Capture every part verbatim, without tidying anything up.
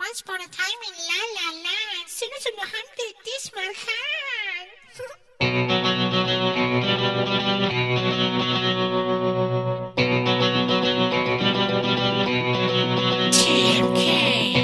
Once upon a time in La La Land. सुनो सुनो हम देती स्मरहान. T M K.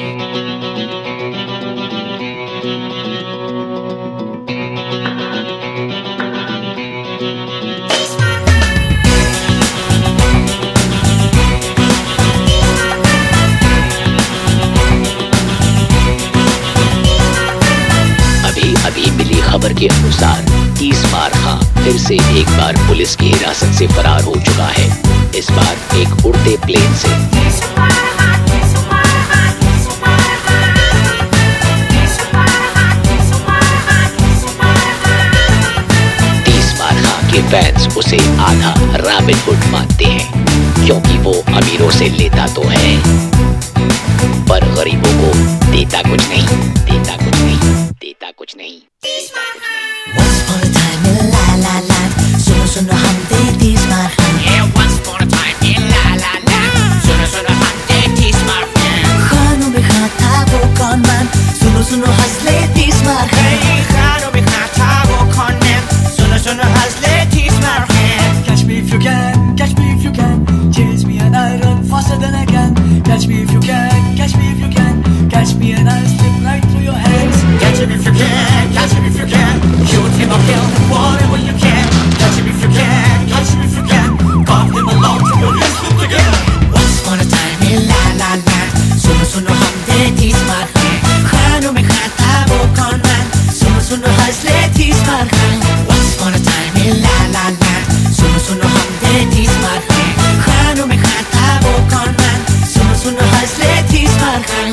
खबर के अनुसार तीसमार खां फिर से एक बार पुलिस की हिरासत से फरार हो चुका है। इस बार एक उड़ते प्लेन से। तीसमार खां के फैंस उसे आधा रॉबिन हुड मानते हैं, क्योंकि वो अमीरों से लेता तो है पर गरीबों को देता कुछ नहीं, देता कुछ नहीं, देता कुछ नहीं। Once upon a time in La La Land, सुनो सुनो हम दे तीसमार खां. Yeah, once upon a time in La La Land, सुनो सुनो हम दे तीसमार खां. खानों में खां था वो कौन मैन, सुनो सुनो हंस ले तीसमार खां. Hey, खानों में खां था वो कौन मैन, सुनो सुनो हंस ले तीसमार खां. Catch me if you can, catch me if you can, chase me and I run faster than I can. Catch me if you can, catch me if you can, catch me and I'll slip right through your hands. Catch him if you can, catch him if you can, shoot him or kill him, whatever you can. Catch him if you can, catch him if you can, carve him along to your wrist together. Once upon a time in La La Land, सुनो सुनो हम दे तीसमार खां. खानों में खां था वो कौन man, सुनो सुनो हंस ले तीसमार खां. Once upon a time in La La Land, सुनो सुनो हम दे तीसमार खां. खानों में खां था वो कौन मैन, सुनो सुनो हंस ले तीसमार खां.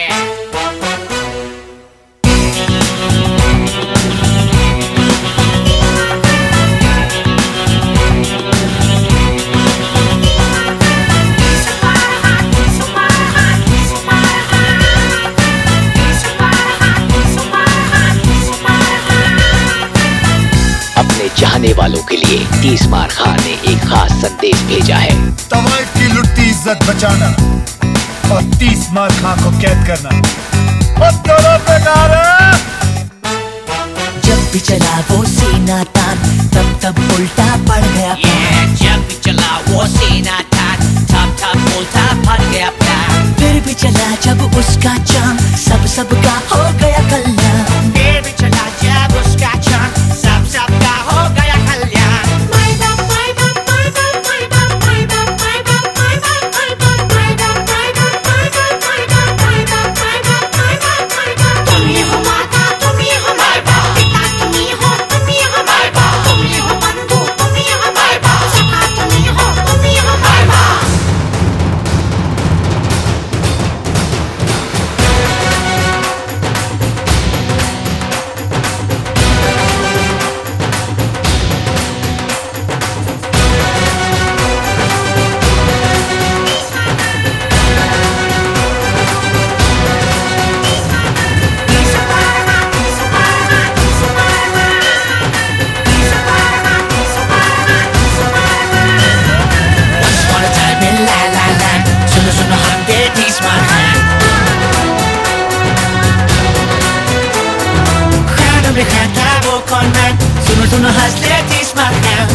चाहने वालों के लिए तीसमार खां ने एक खास संदेश भेजा है। तवाइफ की लुटती इज्जत बचाना और तीसमार खां को कैद करना दोनों बेकार है। जब भी चला वो सीना तान, तब तब उल्टा पड़ गया. Yeah, जब भी चला वो सीना तान, तब तब उल्टा पड़ गया प्लान. फिर भी चला जब उसका चांद, सब सबका हो गया कल्याण. फिर भी चला जब उसका चांद, सब सबका हो गया कल्याण. तुम ही हो माता, तुम ही हो माय बाप, पिता तुम ही हो, तुम ही हो माय बाप, तुम ही हो बंधु, तुम ही हो माय बाप, सखा तुम ही हो, तुम ही हो माय बाप. सुनो सुनो हंस ले तीसमार खां.